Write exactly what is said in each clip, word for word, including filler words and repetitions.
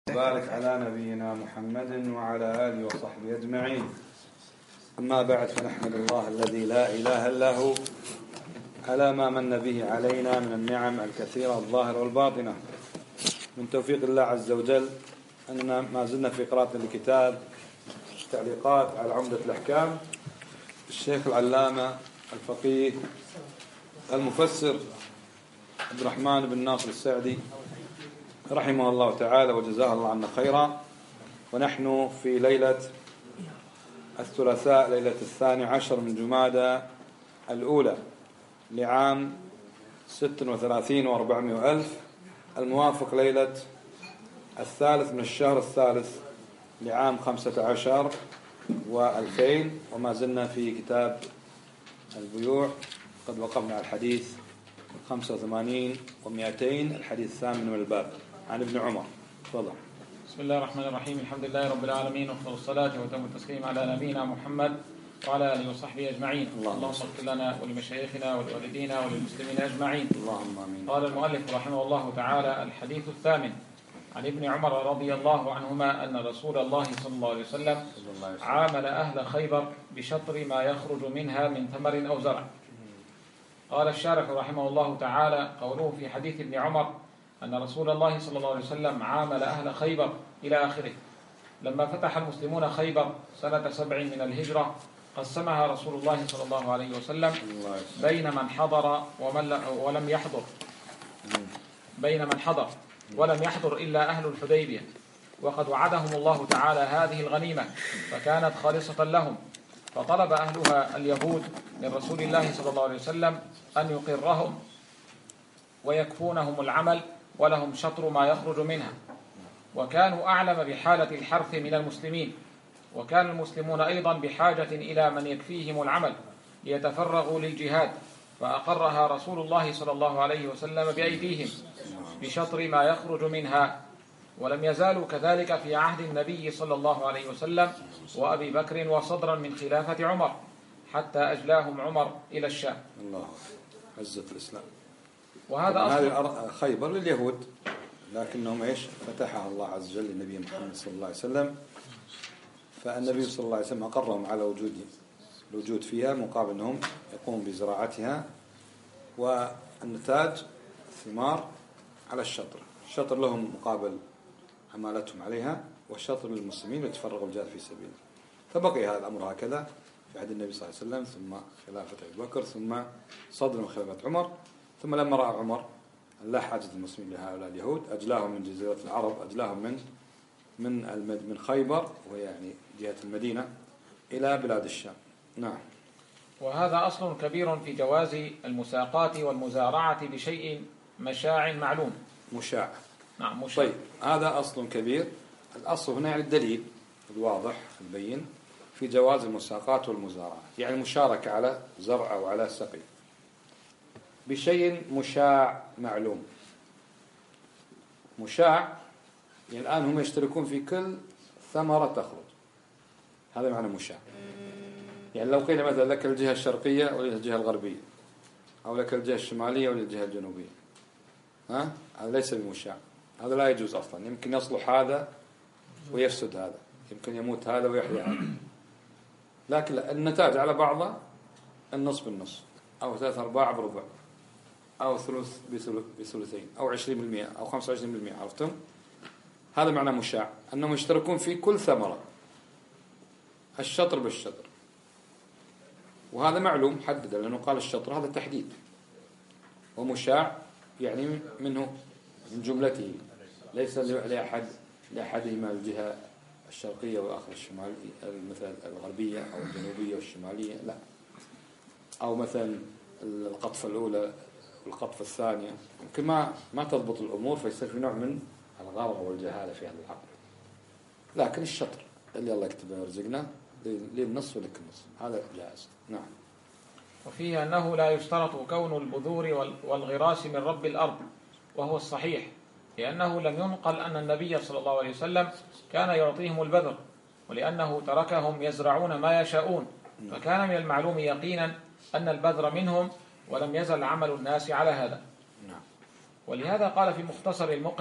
بارك على نبينا محمد وعلى آله وصحبه أجمعين. أما بعد، فنحمد الله الذي لا إله إلا هو على ما من به علينا من النعم الكثيرة الظاهرة والباطنة. من توفيق الله عز وجل أننا ما زلنا في قراءة الكتاب تعليقات على عمدة الأحكام الشيخ العلامة الفقيه المفسر عبد الرحمن بن ناصر السعدي رحمه الله تعالى وجزاه الله عنا خيرا. ونحن في ليلة الثلاثاء ليلة الثاني عشر من جمادى الأولى لعام ست وثلاثين وأربعمائة ألف، الموافق ليلة الثالث من الشهر الثالث لعام خمسة عشر وألفين. وما زلنا في كتاب البيوع، قد وقفنا على الحديث خمسة وثمانين ومئتين، الحديث الثامن من الباب، عن ابن عمر. تفضل. بسم الله الرحمن الرحيم. الحمد لله رب العالمين، وافضل الصلاة وتم التسليم على نبينا محمد وعلى آله وصحبه أجمعين. اللهم اغفر لنا ولمشايخنا ولوالدينا وللمسلمين أجمعين. اللهم آمين. قال المؤلف رحمه الله تعالى: الحديث الثامن عن ابن عمر رضي الله عنهما أن رسول الله صلى الله عليه وسلم عامل أهل خيبر بشطر ما يخرج منها من ثمر أو زرع. قال الشارح رحمه الله تعالى: قوله في حديث ابن عمر أن رسول الله صلى الله عليه وسلم عامل أهل خيبر إلى آخره. لما فتح المسلمون خيبر سنة سبع من الهجرة قسمها رسول الله صلى الله عليه وسلم بين من حضر ومن ولم يحضر بين من حضر ولم يحضر إلا أهل الحديبية، وقد وعدهم الله تعالى هذه الغنيمة فكانت خالصة لهم. فطلب أهلها اليهود من رسول الله صلى الله عليه وسلم أن يقرهم ويكفونهم العمل ولهم شطر ما يخرج منها، وكانوا أعلم بحالة الحرث من المسلمين، وكان المسلمون أيضا بحاجة إلى من يكفيهم العمل ليتفرغوا للجهاد، فأقرها رسول الله صلى الله عليه وسلم بأيديهم بشطر ما يخرج منها. ولم يزالوا كذلك في عهد النبي صلى الله عليه وسلم وأبي بكر وصدرا من خلافة عمر، حتى أجلاهم عمر إلى الشام. الله عزة الإسلام. وهذا هذه خيبر لليهود، لكنهم ايش فتحها الله عز وجل للنبي محمد صلى الله عليه وسلم، فالنبي صلى الله عليه وسلم أقرهم على وجود الوجود فيها مقابل أنهم يقومون بزراعتها، والنتاج الثمار على الشطر. الشطر لهم مقابل عمالتهم عليها، والشطر للمسلمين يتفرغوا الجهاد في سبيله. فبقي هذا الأمر هكذا في عهد النبي صلى الله عليه وسلم، ثم خلافة أبي بكر، ثم صدر من خلافة عمر. ثم لما رأى عمر لا حاجة المسلمين لهؤلاء اليهود أجلاهم من جزيرة العرب، أجلاهم من من من خيبر وهي يعني جهة المدينة إلى بلاد الشام. نعم. وهذا أصل كبير في جواز المساقات والمزارعة بشيء مشاع معلوم. مشاع. نعم مشاع. طيب، هذا أصل كبير. الأصل هنا يعني الدليل الواضح البين في جواز المساقات والمزارعة، يعني المشاركة على زرع أو على سقي بشيء مشاع معلوم. مشاع يعني الآن هم يشتركون في كل ثمرة تخرج، هذا معنى مشاع. يعني لو قيل مثلا لك الجهة الشرقية ولك الجهة الغربية، أو لك الجهة الشمالية ولك الجهة الجنوبية، ها؟ هذا ليس بمشاع، هذا لا يجوز أصلا. يمكن يصلح هذا ويفسد هذا، يمكن يموت هذا ويحيى هذا، لكن النتاج على بعضه النص بالنص، أو ثلاث أرباع بربع، أو ثلث بثلثين، أو عشرين بالمئة، أو خمسة وعشرين بالمئة. عرفتم؟ هذا معنى مشاع، أنهم يشتركون في كل ثمرة، الشطر بالشطر. وهذا معلوم حدد، لأنه قال الشطر هذا تحديد، ومشاع يعني منه من جملته، ليس لأحد لأحدهما الجهة الشرقية والآخر الشمالية، مثلا الغربية أو الجنوبية والشمالية، لا. أو مثلا القطفة الأولى والقطفة الثانية، يمكن ما ما تضبط الأمور، فيصير في نوع من الغرر والجهالة في هذا العقل. لكن الشطر اللي الله يكتبه ويرزقنا للنص ولك النص، هذا جائز. نعم. وفيه أنه لا يشترط كون البذور والغراس من رب الأرض، وهو الصحيح، لأنه لم ينقل أن النبي صلى الله عليه وسلم كان يعطيهم البذر، ولأنه تركهم يزرعون ما يشاءون، فكان من المعلوم يقينا أن البذر منهم، ولم يزل عمل الناس على هذا. ولهذا قال في مختصر المقنع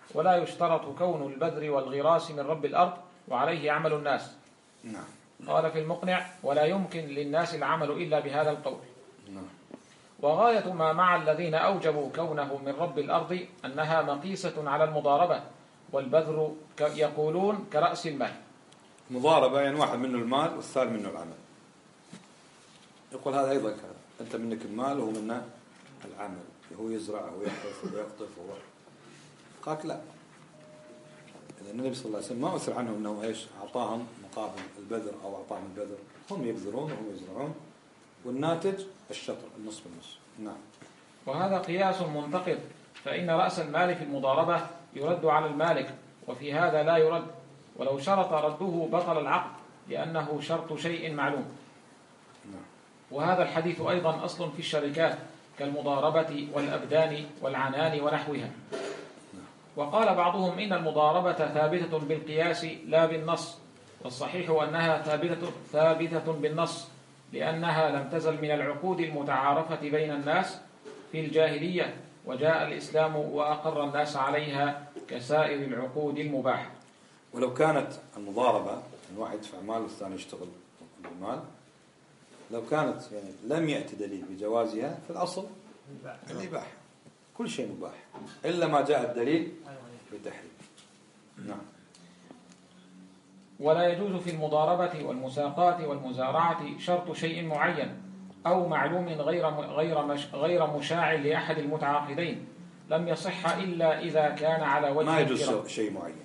ولا يشترط كون البذر والغراس من رب الأرض وعليه عمل الناس. نعم. قال في المقنع: ولا يمكن للناس العمل إلا بهذا القول. نعم. وغاية ما مع الذين أوجبوا كونه من رب الأرض أنها مقيسة على المضاربة، والبذر يقولون كرأس المال. مضاربة يعني واحد منه المال والثاني منه العمل. يقول هذا أيضا كذا، أنت منك المال وهو منه العمل، هو يزرع ويحرث ويقطف وهو قالك لا، لأن النبي صلى الله عليه وسلم ما أثر عنه أنه إيش أعطاهم مقابل البذر أو أعطاهم البذر، هم يبذرون وهم يزرعون والناتج الشطر النصف بالنصف. نعم. وهذا قياس منتقد، فإن رأس المال في المضاربة يرد على المالك، وفي هذا لا يرد، ولو شرط رده بطل العقد لأنه شرط شيء معلوم. نعم. وهذا الحديث أيضا أصل في الشركات كالمضاربة والأبدان والعنان ونحوها. وقال بعضهم إن المضاربة ثابتة بالقياس لا بالنص، والصحيح أنها ثابتة, ثابتة بالنص، لأنها لم تزل من العقود المتعارفة بين الناس في الجاهلية، وجاء الإسلام وأقر الناس عليها كسائر العقود المباحة. ولو كانت المضاربة أن واحد يدفع مال والثاني يشتغل بالمال، لو كانت يعني لم يأتي دليل بجوازها في الأصل الإباحة، كل شيء مباح إلا ما جاء الدليل بتحريم. نعم. ولا يجوز في المضاربة والمساقات والمزارعة شرط شيء معين أو معلوم غير غير مش غير مشاع لأحد المتعاقدين، لم يصح إلا إذا كان على وجه ما يجوز شيء معين،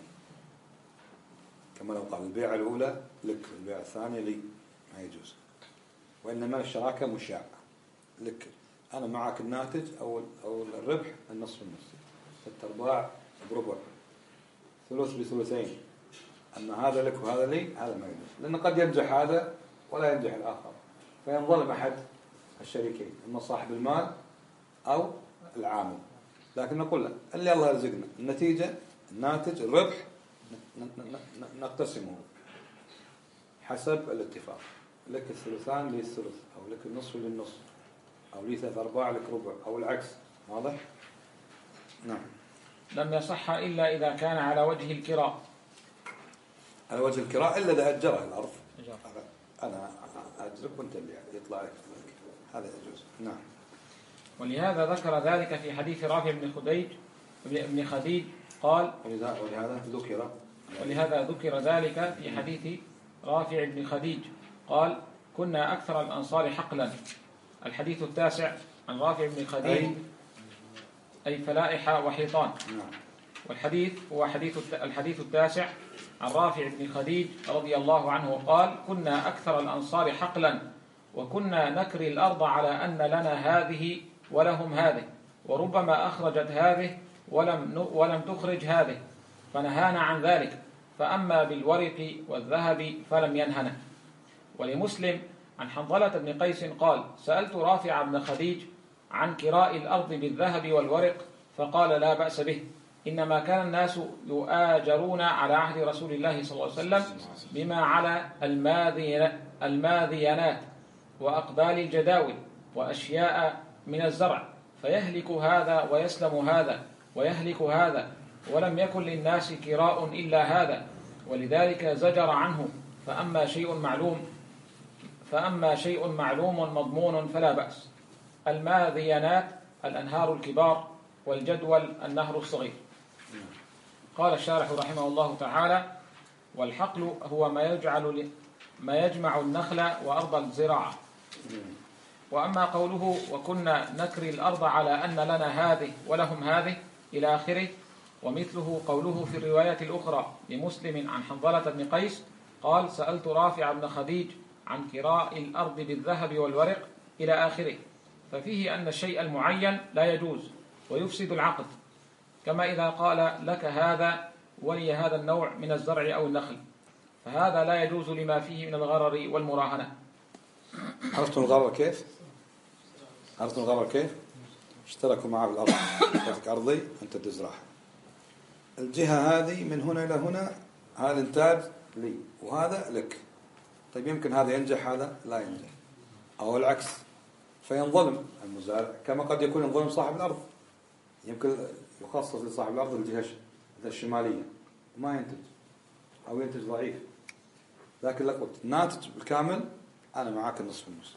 كما لو قال البيعة الأولى لك البيعة الثانية لي، ما يجوز. وإنما الشراكة مشاع لك، أنا معك الناتج أو أو الربح النصف بالنصف، ست أرباع بربع، ثلث بثلثين، أما هذا لك وهذا لي، هذا ما يجوز، لأن قد ينجح هذا ولا ينجح الآخر، فينظلم أحد الشريكين، إما صاحب المال أو العامل. لكن نقول له اللي الله يرزقنا النتيجة الناتج الربح نقتسمه حسب الاتفاق، لك الثلثان لي الثلث، أو لك النصف للنصف، أو لي ثلاث أرباع لك ربع، أو العكس. واضح؟ نعم. لم يصح إلا إذا كان على وجه الكراء، على وجه الكراء إلا إذا أجره الأرض، أنا أجرك وأنت اللي يطلع لك، هذا يجوز. نعم. ولهذا ذكر ذلك في حديث رافع بن خديج بن خديج قال ولهذا ذكر ولهذا ذكر ذلك في حديث رافع بن خديج قال: كنا أكثر الأنصار حقلا. الحديث التاسع عن رافع بن خديج أي فلائح وحيطان. والحديث هو حديث الحديث التاسع عن رافع بن خديج رضي الله عنه قال: كنا أكثر الأنصار حقلا، وكنا نكري الأرض على أن لنا هذه ولهم هذه، وربما أخرجت هذه ولم ولم تخرج هذه، فنهانا عن ذلك، فأما بالورق والذهب فلم ينهنا. ولمسلم عن حنظلة بن قيس قال: سألت رافع بن خديج عن كراء الأرض بالذهب والورق، فقال: لا بأس به، إنما كان الناس يؤاجرون على عهد رسول الله صلى الله عليه وسلم بما على الماذينات وأقبال الجداول وأشياء من الزرع، فيهلك هذا ويسلم هذا ويهلك هذا، ولم يكن للناس كراء إلا هذا، ولذلك زجر عنه. فأما شيء معلوم فأما شيء معلوم مضمون فلا بأس. الماذينات الأنهار الكبار، والجدول النهر الصغير. قال الشارح رحمه الله تعالى: والحقل هو ما يجعل ما يجمع النخل وأرض الزراعة. وأما قوله وكنا نكري الأرض على أن لنا هذه ولهم هذه إلى آخره، ومثله قوله في الرواية الأخرى لمسلم عن حنظلة بن قيس قال: سألت رافع بن خديج عن كراء الأرض بالذهب والورق إلى آخره، ففيه أن الشيء المعين لا يجوز ويفسد العقد، كما إذا قال لك هذا ولي هذا النوع من الزرع أو النخل، فهذا لا يجوز لما فيه من الغرر والمراهنة. عرفتم الغرر كيف؟ عرفتم الغرر كيف؟ اشتركوا معه بالأرض، لك أرضي أنت تزرعها، الجهة هذه من هنا إلى هنا هذا إنتاج لي وهذا لك، طيب يمكن هذا ينجح هذا لا ينجح، أو العكس، فينظلم المزارع كما قد يكون ينظلم صاحب الأرض، يمكن يخصص لصاحب الأرض الجهة الشمالية ما ينتج أو ينتج ضعيف، لكن لك قلت ناتج بالكامل أنا معاك النصف النصف.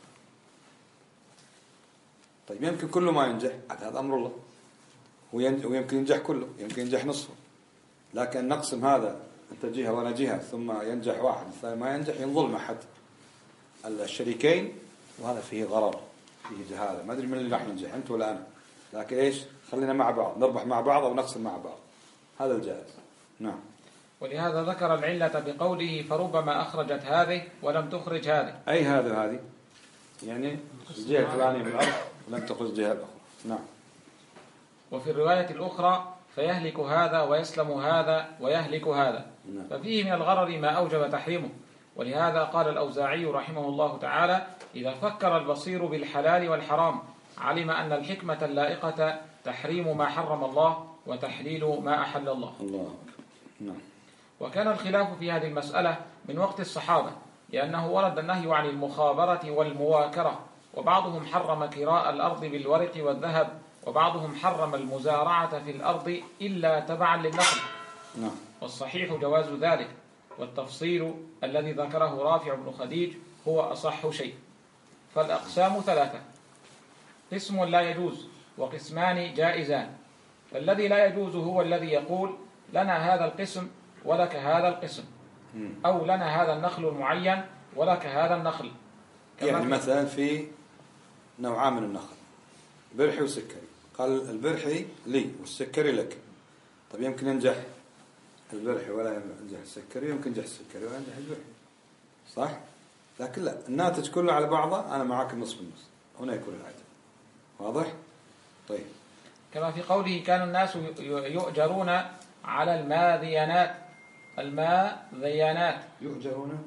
طيب يمكن كله ما ينجح، هذا أمر الله، ويمكن ينجح كله، يمكن ينجح نصفه، لكن نقسم هذا أنت جهة وأنا جهة ثم ينجح واحد الثاني ما ينجح، ينظلم أحد الشريكين، وهذا فيه غرر، فيه جهالة، ما أدري من اللي راح ينجح أنت ولا أنا، لكن إيش خلينا مع بعض نربح مع بعض أو نقسم مع بعض، هذا الجائز. نعم. ولهذا ذكر العلة بقوله فربما أخرجت هذه ولم تخرج هذه. أي هذا هذه يعني الجهة الفلانية من الأرض ولم تخرج الجهة الأخرى. نعم. وفي الرواية الأخرى فيهلك هذا ويسلم هذا ويهلك هذا. نعم. ففيه من الغرر ما أوجب تحريمه. ولهذا قال الأوزاعي رحمه الله تعالى إذا فكر البصير بالحلال والحرام علم أن الحكمة اللائقة تحريم ما حرم الله وتحليل ما أحل الله. الله. نعم. وكان الخلاف في هذه المسألة من وقت الصحابة، لأنه ورد النهي عن المخابرة والمواكرة، وبعضهم حرم كراء الأرض بالورق والذهب، وبعضهم حرم المزارعة في الأرض إلا تبعا للنخل. نعم. والصحيح جواز ذلك، والتفصيل الذي ذكره رافع بن خديج هو أصح شيء. فالأقسام ثلاثة: قسم لا يجوز وقسمان جائزان. فالذي لا يجوز هو الذي يقول لنا هذا القسم ولك هذا القسم، أو لنا هذا النخل المعين ولك هذا النخل. يعني مثلا في نوعان من النخل، برحي وسكري، قال البرحي لي والسكري لك. طب يمكن ينجح البرحي ولا ينجح السكري، يمكن ينجح السكري ولا ينجح البرحي، صح؟ لكن لا، الناتج كله على بعضه أنا معاك النصف بالنص، هنا يكون العدل. واضح؟ طيب. كما في قوله كان الناس يؤجرون على الماذينات. الماذينات يؤجرون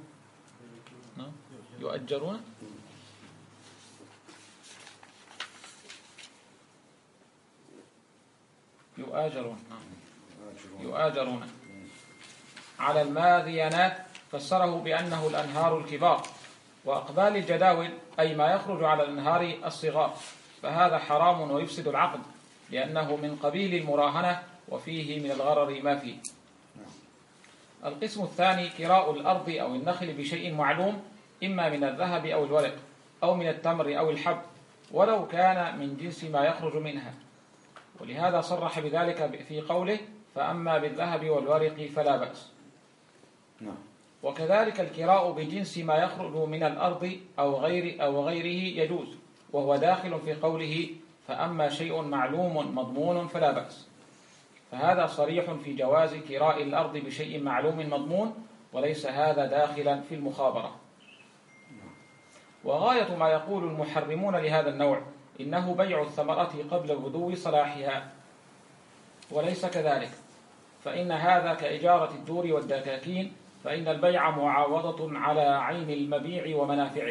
يؤجرون يؤاجرون يؤاجرون على الماذينات، فسره بأنه الأنهار الكبار، وأقبال الجداول أي ما يخرج على الأنهار الصغار، فهذا حرام ويفسد العقد لأنه من قبيل المراهنة وفيه من الغرر ما فيه. القسم الثاني كراء الأرض أو النخل بشيء معلوم، إما من الذهب أو الورق أو من التمر أو الحب، ولو كان من جنس ما يخرج منها. ولهذا صرح بذلك في قوله فأما بالذهب والورق فلا بأس. وكذلك الكراء بجنس ما يخرج من الأرض أو غير أو غيره يجوز، وهو داخل في قوله فأما شيء معلوم مضمون فلا بأس. فهذا صريح في جواز كراء الأرض بشيء معلوم مضمون، وليس هذا داخلا في المخابرة. وغاية ما يقول المحرمون لهذا النوع إنه بيع الثمرة قبل بدو صلاحها، وليس كذلك، فإن هذا كإجارة الدور والدكاكين، فإن البيع معاوضة على عين المبيع ومنافعه،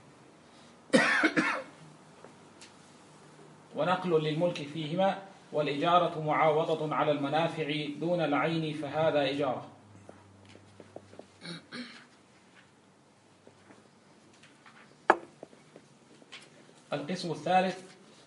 ونقل للملك فيهما، والإجارة معاوضة على المنافع دون العين، فهذا إجارة. القسم الثالث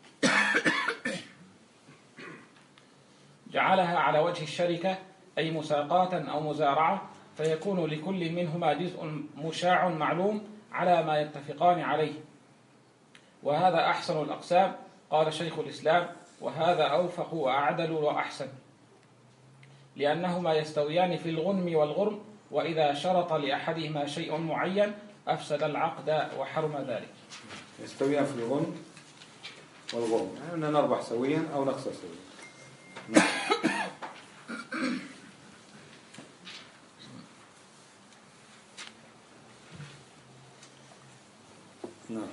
جعلها على وجه الشركة، أي مساقاة أو مزارعة، فيكون لكل منهما جزء مشاع معلوم على ما يتفقان عليه، وهذا أحسن الأقسام. قال شيخ الإسلام وهذا أوفق وأعدل وأحسن، لأنهما يستويان في الغنم والغرم، وإذا شرط لأحدهما شيء معين أفسد العقد وحرم ذلك. يستويان في الغنم والغرم، يعني أن نربح سويا أو نخسر سويا. نعم.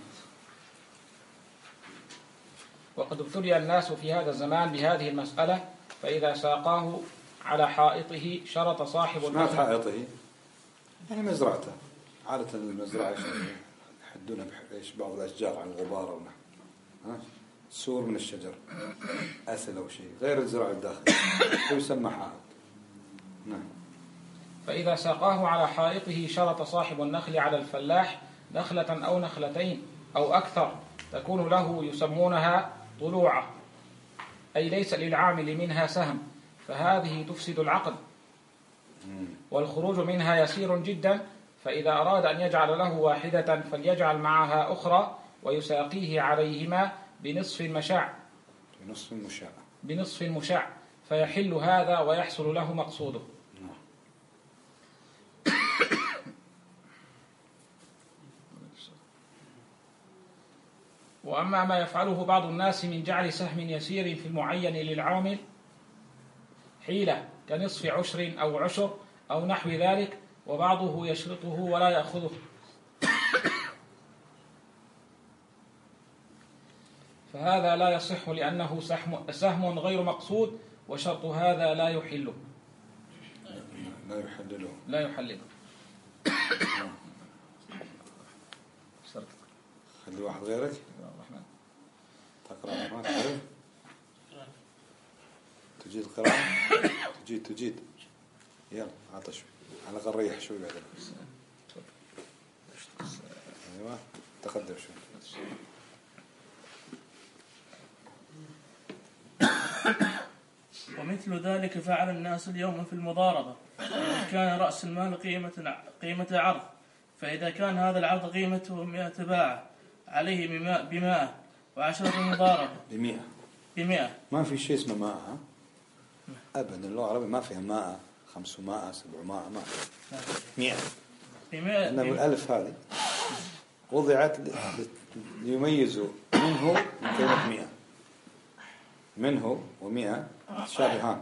وقد ابتلي الناس في هذا الزمان بهذه المسألة، فإذا ساقاه على حائطه شرط صاحب المال. ما حائطه؟ يعني مزرعته. عادة المزرعة يحدونها بإيش بعض الأشجار عن الغبار أو نحو سور من الشجر، أسل أو شيء غير الزراعة الداخلية، يسمى حائط. نعم. فإذا ساقاه على حائطه شرط صاحب النخل على الفلاح نخلة أو نخلتين أو أكثر تكون له، يسمونها طلوعة، أي ليس للعامل منها سهم، فهذه تفسد العقد، والخروج منها يسير جدا، فإذا أراد أن يجعل له واحدة فليجعل معها أخرى ويساقيه عليهما بنصف مشاع بنصف مشاع بنصف مشاع فيحل هذا ويحصل له مقصوده. وأما ما يفعله بعض الناس من جعل سهم يسير في المعين للعامل حيلة كنصف عشر أو عشر أو نحو ذلك، وبعضه يشرطه ولا يأخذه، فهذا لا يصح لأنه سهم غير مقصود، وشرط هذا لا يحله لا يحلله لا يحلله خلي واحد غيرك تقرأ الرحمن تقرأ تجيد القراءة تجيد تجيد يلا عطش على الأقل ريح شوي بعد. أيوة تقدم شوي. ومثل ذلك فعل الناس اليوم في المضاربة، كان رأس المال قيمة قيمة عرض، فإذا كان هذا العرض قيمته مئة باعة عليه بمائة وعشرة مضاربة بمئة بمئة ما في شيء اسمه مائة أبدا. اللغة العربية ما فيها مائة خمسمائة سبعمائة ما فيها مئة بمئة. إنما الألف هذه وضعت ليميزوا منه من كلمة مئة. منه ومئة شابهان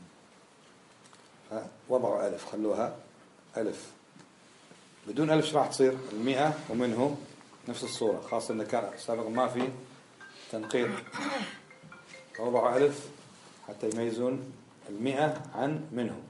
فوضعوا ألف خلوها ألف. بدون ألف راح تصير المئة ومنه نفس الصورة، خاصة إن كان سابقا ما في تنقيط، فوضعوا ألف حتى يميزون المئة عن منه.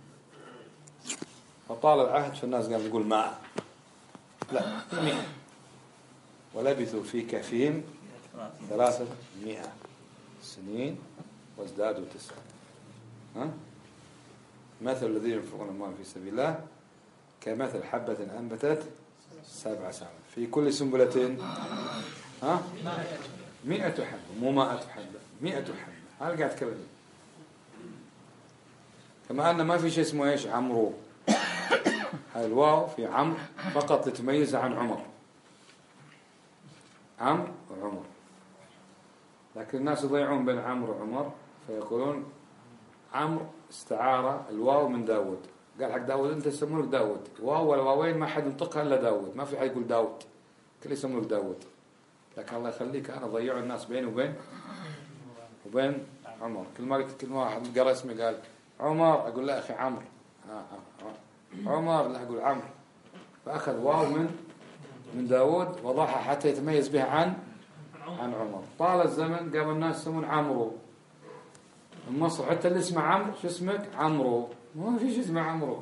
فطال العهد فالناس قاموا يقول ماء لا مئة، ولبثوا في كهفهم ثلاثة مئة سنين وازدادوا تسعة. ها؟ مثل الذين ينفقون أموالهم في سبيل الله كمثل حبة أنبتت سبع سنوات في كل سنبلة ها مئة حبة، مو مائة حبة، مئة حبة. هذا قاعد تكلم. كما أن ما في شيء اسمه إيش عمرو، هاي الواو في عمرو فقط لتميز عن عمر، عمرو وعمر. لكن الناس يضيعون بين عمرو وعمر فيقولون عمرو استعار الواو من داود، قال حق داود أنت يسمونك داود، واو ولا واوين ما حد ينطقها إلا داود، ما في حد يقول داود، كل يسمونك داود. لكن الله يخليك أنا ضيعوا الناس بيني وبين وبين عمر. كل ما كل ما واحد قرأ اسمي قال عمر أقول لا أخي عمرو، عمر لا أقول عمرو، فأخذ واو من من داود وضعها حتى يتميز بها عن عن عمر. طال الزمن قام الناس يسمون عمرو. مصر حتى اللي اسمه عمرو شو اسمك عمرو، ما في شيء اسمه عمرو.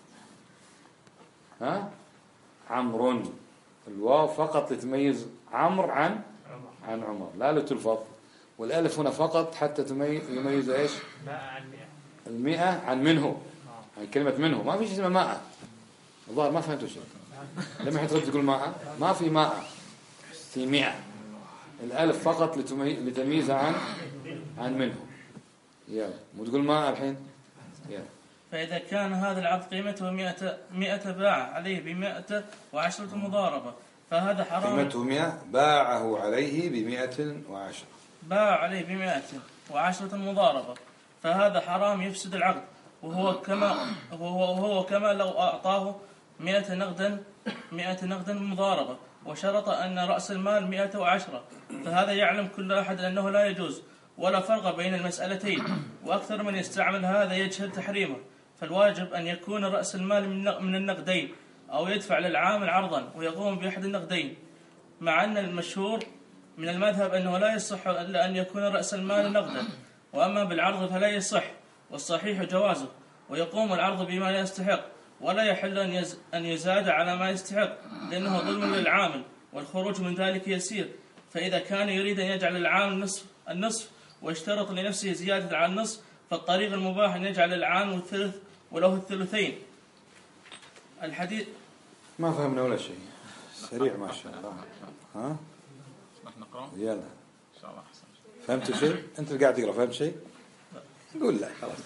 ها عمرو الواو فقط لتميز عمرو عن عن عمر، لا لتلفظ. والالف هنا فقط حتى تميز يميز ايش المئة عن منه، يعني كلمة منه ما في شيء اسمه مائة. الظاهر ما فهمتوا شيء لما حترد تقول مائة، ما في مائة في مئة. الالف فقط لتمييز عن عن منه. يلا مو تقول مائة الحين. يلا فإذا كان هذا العرض قيمته مئة مئة باع عليه بمئة وعشرة مضاربة فهذا حرام. قيمته مئة باعه عليه بمئة وعشرة، باع عليه بمئة وعشرة مضاربة فهذا حرام يفسد العقد، وهو كما وهو, وهو كما لو أعطاه مئة نقدا مئة نقدا مضاربة وشرط أن رأس المال مئة وعشرة، فهذا يعلم كل أحد أنه لا يجوز ولا فرق بين المسألتين، وأكثر من يستعمل هذا يجهل تحريمه. فالواجب أن يكون رأس المال من النقدين أو يدفع للعامل عرضا ويقوم بأحد النقدين، مع أن المشهور من المذهب أنه لا يصح إلا أن يكون رأس المال نقدا، وأما بالعرض فلا يصح، والصحيح جوازه، ويقوم العرض بما يستحق ولا يحل أن يزاد على ما يستحق لأنه ظلم للعامل، والخروج من ذلك يسير. فإذا كان يريد أن يجعل العامل نصف النصف ويشترط لنفسه زيادة على النصف، فالطريق المباح أن يجعل العامل الثلث وله الثلثين. الحديث ما فهمنا ولا شيء، سريع ما شاء الله. ها نحن نقرأ يلا إن شاء الله. فهمت شيء؟ أنت اللي قاعد تقرأ فهمت شيء؟ قول لا خلاص.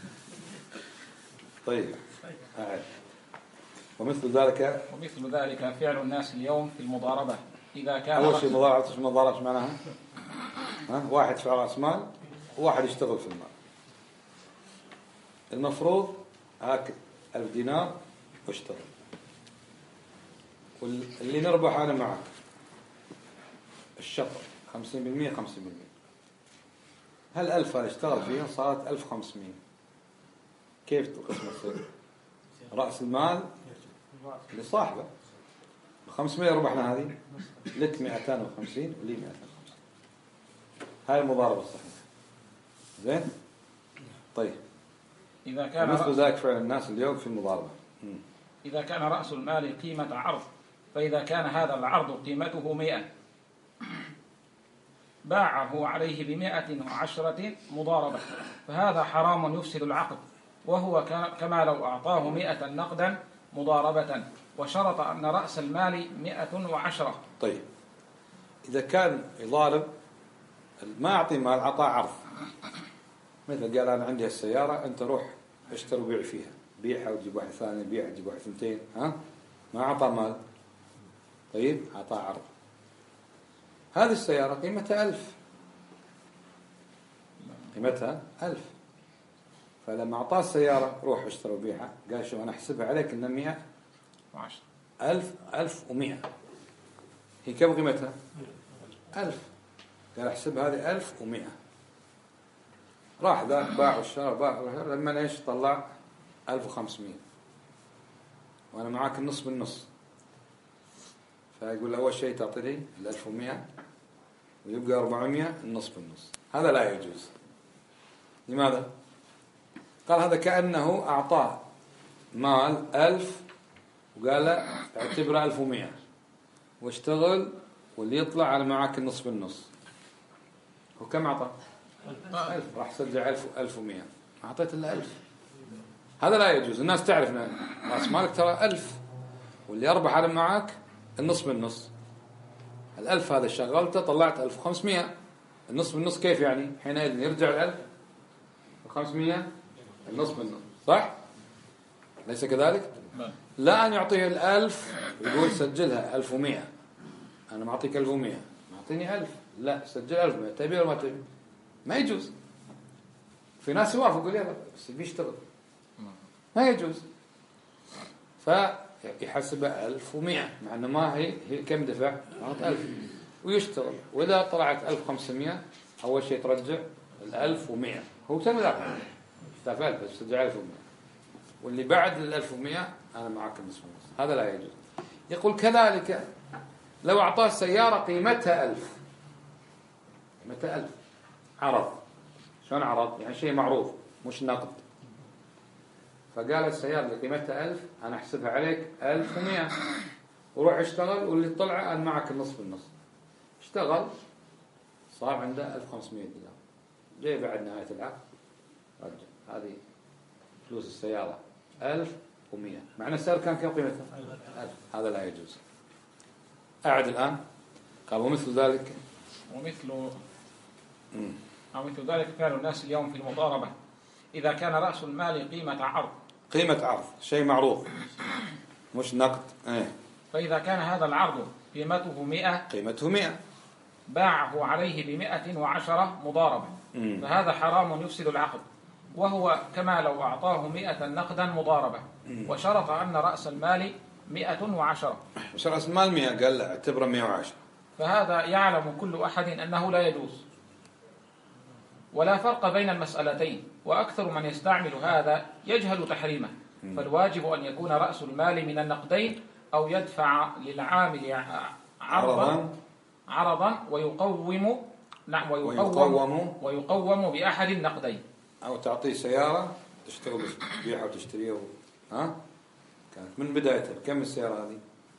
طيب أعد. ومثل ذلك ومثل ذلك فعل الناس اليوم في المضاربة إذا كان أول شيء مضاربة. إيش مضاربة معناها؟ ها؟ واحد يدفع رأس مال وواحد يشتغل في المال. المفروض هاك ألف دينار واشتغل، واللي نربح أنا معك الشطر خمسين بالمئة خمسين بالمئة. هل ألف هذا اشتغل فيها صارت ألف وخمسمئة. كيف القسمة تصير؟ رأس المال لصاحبه خمسمئة ربحنا هذه لك مئتين وخمسين ولي مئتين وخمسين. هاي المضاربة الصحيحة. زين. طيب إذا كان مثل ذلك فعل الناس اليوم في المضاربة. إذا كان رأس المال قيمة عرض، فإذا كان هذا العرض قيمته مئة باعه عليه بمئة وعشرة مضاربة، فهذا حرام يفسد العقد، وهو كما لو أعطاه مئة نقدا مضاربة وشرط أن رأس المال مئة وعشرة. طيب إذا كان يضارب ما أعطي مال، أعطاه عرض، مثل قال أنا عندي السيارة أنت روح اشتري وبيع فيها، بيعها وتجيب واحد ثاني، بيعها تجيب واحد ثنتين، ها ما أعطى مال. طيب أعطاه عرض. هذه السيارة قيمتها ألف، قيمتها ألف، فلما أعطاه السيارة روح اشتري وبيعها، قال شو أنا أحسبها عليك إنها مئة وعشرة ألف ألف ومئة. هي كم قيمتها؟ ألف. قال أحسب هذه ألف ومئة. راح ذاك باع والشراء باع، لما إيش طلع ألف وخمسمئة وأنا معاك النص بالنص. فيقول أول شيء تعطيني الألف ومئة ويبقى أربعمئة النص بالنص. هذا لا يجوز. لماذا؟ قال هذا كأنه أعطاه مال ألف وقال اعتبره ألف ومئة واشتغل واللي يطلع على معاك النص بالنص. هو كم أعطى؟ ألف. راح سجل ألف ألف ومئة، أعطيت إلا ألف. هذا لا يجوز. الناس تعرف أن رأس مالك ترى ألف واللي يربح على معاك النص بالنص. الألف هذا شغلته طلعت ألف وخمسمئة، النص بالنص كيف يعني؟ حينئذ يرجع الألف وخمسمئة النص بالنص، صح؟ ليس كذلك؟ لا أن يعطيه الألف ويقول سجلها ألف ومئة، أنا معطيك ألف ومئة، معطيني ألف، لا سجل ألف ومئة، تبي ولا ما تبي؟ ما يجوز. في ناس يوافق يقول يلا بس بيشتغل، ما يجوز. فيحسب ألف ومئة مع أنه ما هي, هي كم دفع؟ معطي ألف ويشتغل. وإذا طلعت ألف وخمسمئة أول شيء ترجع الألف ومئة. هو كم ذاك؟ دفع ألف بس ترجع ألف ومئة، واللي بعد الألف ومئة أنا معك النصف ونص. هذا لا يجوز. يقول كذلك لو أعطاه سيارة قيمتها ألف، قيمتها ألف عرض. شلون عرض؟ يعني شيء معروف مش نقد. فقال السيارة اللي قيمتها ألف أنا أحسبها عليك ألف ومئة وروح اشتغل واللي طلع أنا معك النص بالنص. اشتغل صار عنده ألف وخمسمئة دينار، جاي بعد نهاية العقد رجع هذه فلوس السيارة ألف ومئة، معنى السيارة كان كم قيمتها؟ ألف. هذا لا يجوز. أعد الآن. قال ومثل ذلك ومثل أو مثل ذلك فعل الناس اليوم في المضاربة إذا كان رأس المال قيمة عرض. قيمة عرض شيء معروف مش نقد. ايه. فإذا كان هذا العرض قيمته مئة قيمته مئة باعه عليه بمئة وعشرة مضاربة، مم. فهذا حرام يفسد العقد، وهو كما لو أعطاه مئة نقدا مضاربة، مم. وشرط أن رأس المال مئة وعشرة. مش رأس المال مئة، قال لا اعتبره مئة وعشرة. فهذا يعلم كل أحد أنه لا يجوز، ولا فرق بين المسألتين، وأكثر من يستعمل هذا يجهل تحريمه. م. فالواجب أن يكون رأس المال من النقدين أو يدفع للعامل عرضا عرضا ويقوم نعم ويقوم ويقوم بأحد النقدين. أو تعطيه سيارة تشتغل بيعها وتشتريها، ها كانت من بدايتها كم السيارة هذه؟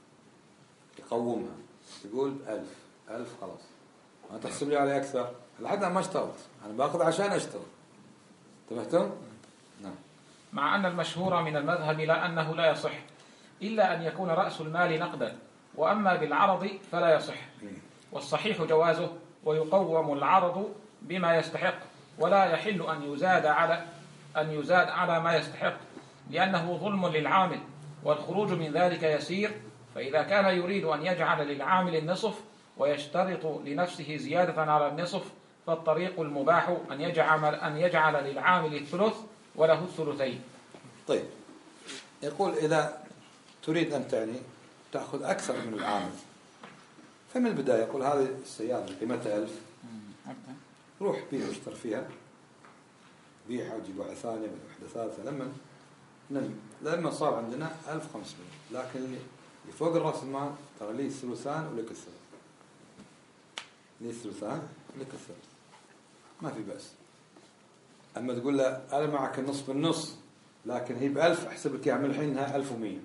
يقومها يقول ألف ألف خلاص ما تحسب لي عليه أكثر لحد ما اشتغلت، أنا باخذ عشان أشتغل. انتبهتم؟ نعم. مع أن المشهور من المذهب لا أنه لا يصح إلا أن يكون رأس المال نقدا، وأما بالعرض فلا يصح. والصحيح جوازه، ويقوم العرض بما يستحق ولا يحل أن يزاد على أن يزاد على ما يستحق، لأنه ظلم للعامل، والخروج من ذلك يسير. فإذا كان يريد أن يجعل للعامل النصف ويشترط لنفسه زيادة على النصف، فالطريق المباح أن يجعل أن يجعل للعامل الثلث وله الثلثين. طيب، يقول إذا تريد أن تعني تأخذ أكثر من العامل، فمن البداية يقول هذه السيارة قيمتها ألف، روح بيع واشتر فيها، بيعها وجيب واحدة ثانية واحدة ثالثة، لما لما صار عندنا ألف وخمسمائة، لكن اللي فوق الرأس المال ترى لي الثلثان ولك الثلث، لي الثلثان ولك الثلث، ما في بأس. أما تقول له أنا معك النص بالنص، لكن هي بألف، أحسب لك يعمل الحين إنها ألف ومية،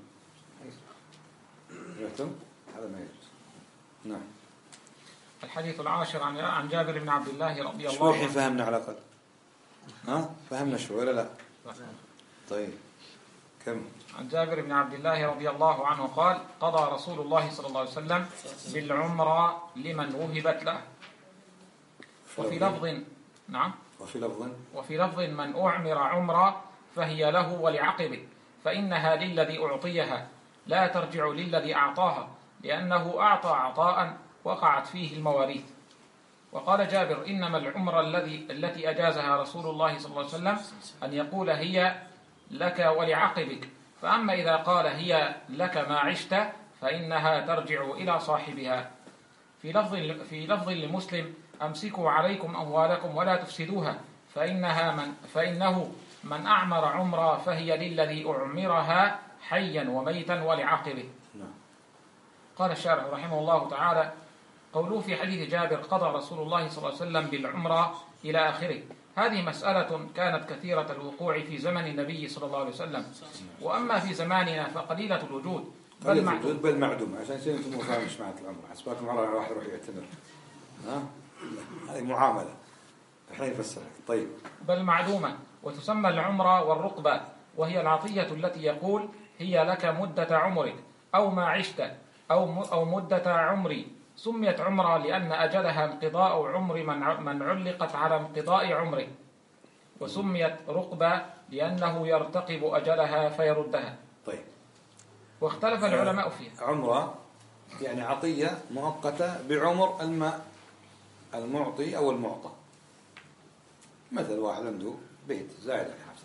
فهمتم؟ هذا ما يجوز. نعم. الحديث العاشر عن عن جابر بن عبد الله رضي الله عنه. شوي الحين فهمنا على الأقل، ها؟ فهمنا شوي ولا لا؟ طيب كم؟ عن جابر بن عبد الله رضي الله عنه قال: قضى رسول الله صلى الله عليه وسلم بالعمرة لمن وهبت له. وفي لفظ نعم وفي لفظ وفي لفظ من أعمر عمرة فهي له ولعقبه، فإنها للذي أعطيها لا ترجع للذي أعطاها، لأنه أعطى عطاء وقعت فيه المواريث. وقال جابر: إنما العمرة الذي التي أجازها رسول الله صلى الله عليه وسلم أن يقول هي لك ولعقبك، فأما إذا قال هي لك ما عشت فإنها ترجع إلى صاحبها. في لفظ في لفظ لمسلم: أمسكوا عليكم أموالكم ولا تفسدوها، فإنها من فإنه من أعمر عمرة فهي للذي أعمرها حيا وميتا ولعقبه. قال الشارح رحمه الله تعالى: قوله في حديث جابر قضى رسول الله صلى الله عليه وسلم بالعمرة إلى آخره، هذه مسألة كانت كثيرة الوقوع في زمن النبي صلى الله عليه وسلم، وأما في زماننا فقليلة الوجود بل معدوم بل معدوم عشان شيء أنتم مو فاهمين ايش معنى العمرة، حسبكم مرة واحد يروح يعتمر، ها هذه معاملة الحين يفسرها. طيب، بل معدومة. وتسمى العمرة والرقبة، وهي العطية التي يقول هي لك مدة عمرك أو ما عشت أو أو مدة عمري. سميت عمرة لأن أجلها انقضاء عمر من من علقت على انقضاء عمره، وسميت رقبة لأنه يرتقب أجلها فيردها. طيب، واختلف العلماء فيها. عمرة يعني عطية مؤقتة بعمر الماء المعطي أو المعطى. مثل واحد عنده بيت زايد عن حفظ،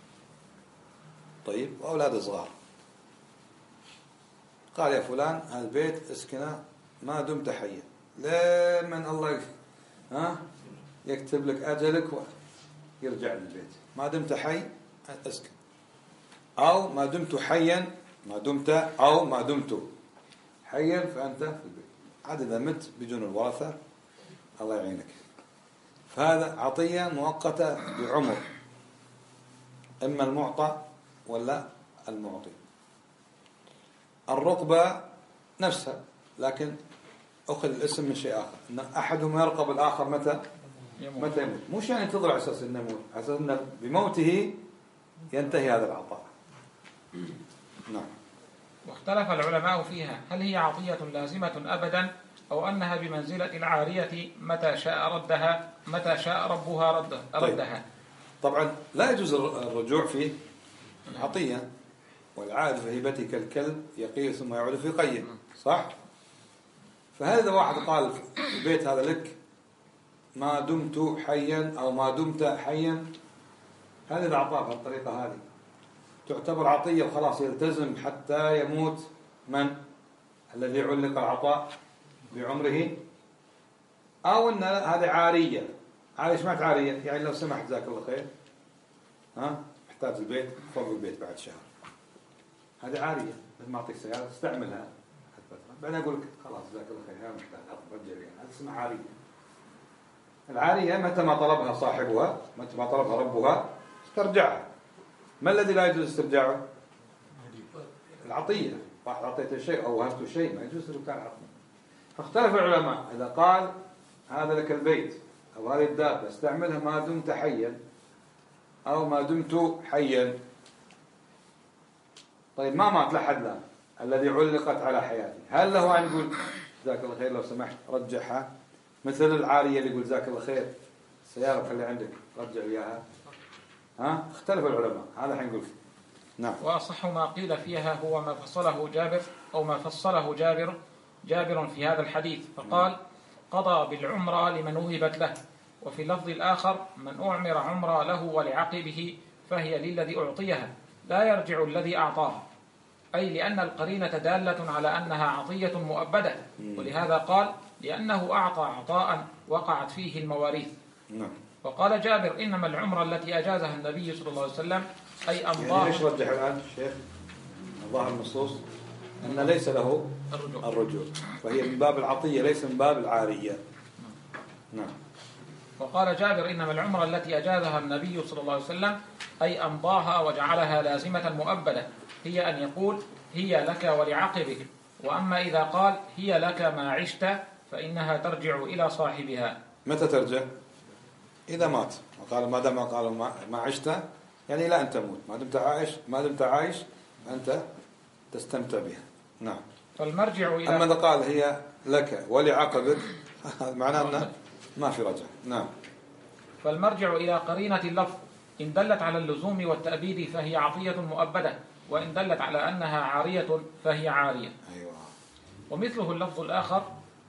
طيب، وأولاد صغار، قال يا فلان هذا البيت اسكنه ما دمت حيا، لمن الله يكفي ها يكتب لك أجلك ويرجع للبيت، ما دمت حي اسكن، أو ما دمت حيا ما دمت أو ما دمت حيا فأنت في البيت، عاد إذا مت بيجون الورثة الله يعينك. فهذا عطية مؤقتة بعمر، إما المعطى ولا المعطي. الرقبة نفسها، لكن أخذ الاسم من شيء آخر، إن أحدهم يرقب الآخر متى يموت. متى يموت، مش يعني تضرع على أساس إنه يموت، على أساس إنه بموته ينتهي هذا العطاء. نعم. واختلف العلماء فيها، هل هي عطية لازمة أبدا أو أنها بمنزلة العارية متى شاء ردها متى شاء ربها رد ردها. طيب. طبعا لا يجوز الرجوع في العطية، والعائد في هبته كالكلب يقيل ثم يعود في قيم، صح؟ فهذا واحد قال البيت هذا لك ما دمت حيا أو ما دمت حيا، هذا إذا أعطاه بالطريقة هذه تعتبر عطية وخلاص يلتزم حتى يموت من الذي علق العطاء بعمره، أو أن هذه عارية. عارية ايش معنى عارية؟ يعني لو سمحت جزاك الله خير ها محتاج البيت فوق البيت بعد شهر، هذه عارية، مثل ما أعطيك سيارة استعملها بعدين أقول لك خلاص جزاك الله خير ها محتاج رجع لي، هذا اسمها عارية. العارية متى ما طلبها صاحبها متى ما طلبها ربها ترجعها. ما الذي لا يجوز استرجاعه؟ العطية، واحد أعطيته شيء أو وهبته شيء ما يجوز استرجاع العطية. فاختلف العلماء إذا قال هذا لك البيت أو هذه الدابة استعملها ما دمت حيا أو ما دمت حيا. طيب ما مات لحد الآن الذي علقت على حياته، هل له أن يقول جزاك الله خير لو سمحت رجعها، مثل العارية اللي يقول جزاك الله خير سيارة اللي عندك رجع إياها. ها اختلف العلماء، هذا حنقول فيه. نعم. وأصح ما قيل فيها هو ما فصله جابر أو ما فصله جابر جابر في هذا الحديث، فقال قضى بالعمرة لمن وهبت له، وفي اللفظ الآخر من أعمر عمرة له ولعقبه فهي للذي أعطيها لا يرجع الذي أعطاها، أي لأن القرينة دالة على أنها عطية مؤبدة، ولهذا قال لأنه أعطى عطاء وقعت فيه المواريث. نعم. وقال جابر إنما العمرة التي أجازها النبي صلى الله عليه وسلم أي أمضاها. يعني ليش رجح الآن الشيخ ظاهر النصوص أن ليس له الرجوع. الرجوع، فهي من باب العطية ليس من باب العارية. نعم. وقال جابر إنما العمرة التي أجازها النبي صلى الله عليه وسلم أي أمضاها وجعلها لازمة مؤبدة، هي أن يقول هي لك ولعقبك، وأما إذا قال هي لك ما عشت فإنها ترجع إلى صاحبها. متى ترجع؟ إذا مات. وقال ما دام قالوا ما عشت يعني لا أن تموت، ما دمت عايش ما دمت عايش أنت تستمتع بها. نعم. فالمرجع إلى أما إذا قال هي لك ولعقبك معناه أنه ما في رجع. نعم. فالمرجع إلى قرينة اللفظ، إن دلت على اللزوم والتأبيد فهي عطية مؤبدة، وإن دلت على أنها عارية فهي عارية. أيوة. ومثله اللفظ الآخر